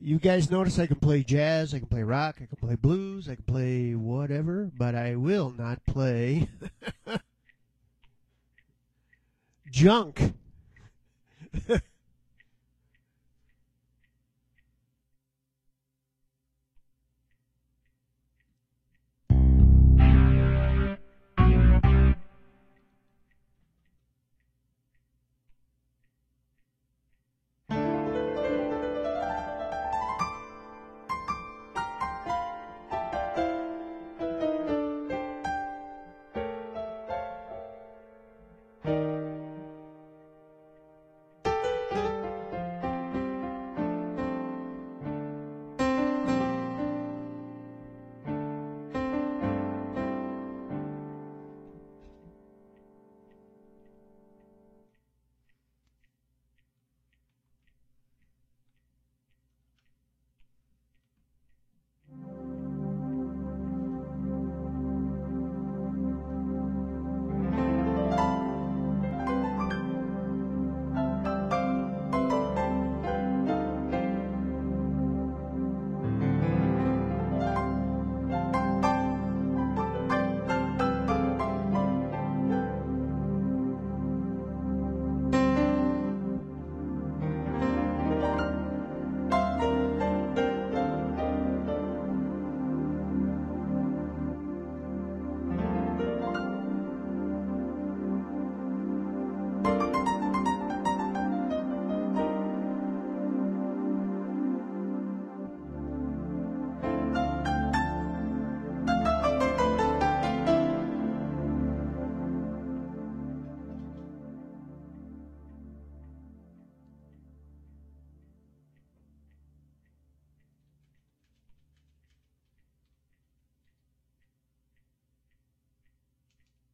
You guys notice I can play jazz, I can play rock, I can play blues, I can play whatever, but I will not play junk.